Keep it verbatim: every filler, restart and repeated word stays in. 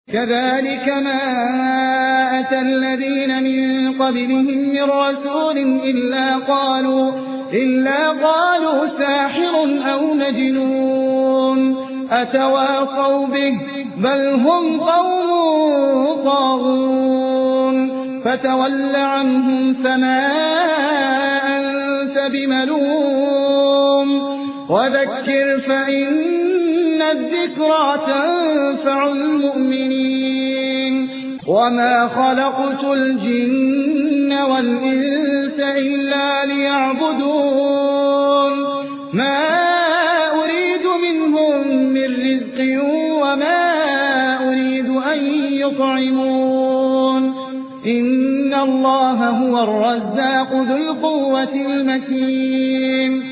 كذلك ما أتى الذين من قبلهم من رسول إلا قالوا, إلا قالوا ساحر أو مجنون أتواصوا به بل هم قوم طاغون فتول عنهم فما أنت بملوم وذكر فإن الذكرى تنفع المؤمنين وما خلقت الجن والإنس إلا ليعبدون ما أريد منهم من رزق وما أريد أن يطعمون إن الله هو الرزاق ذو القوة المتين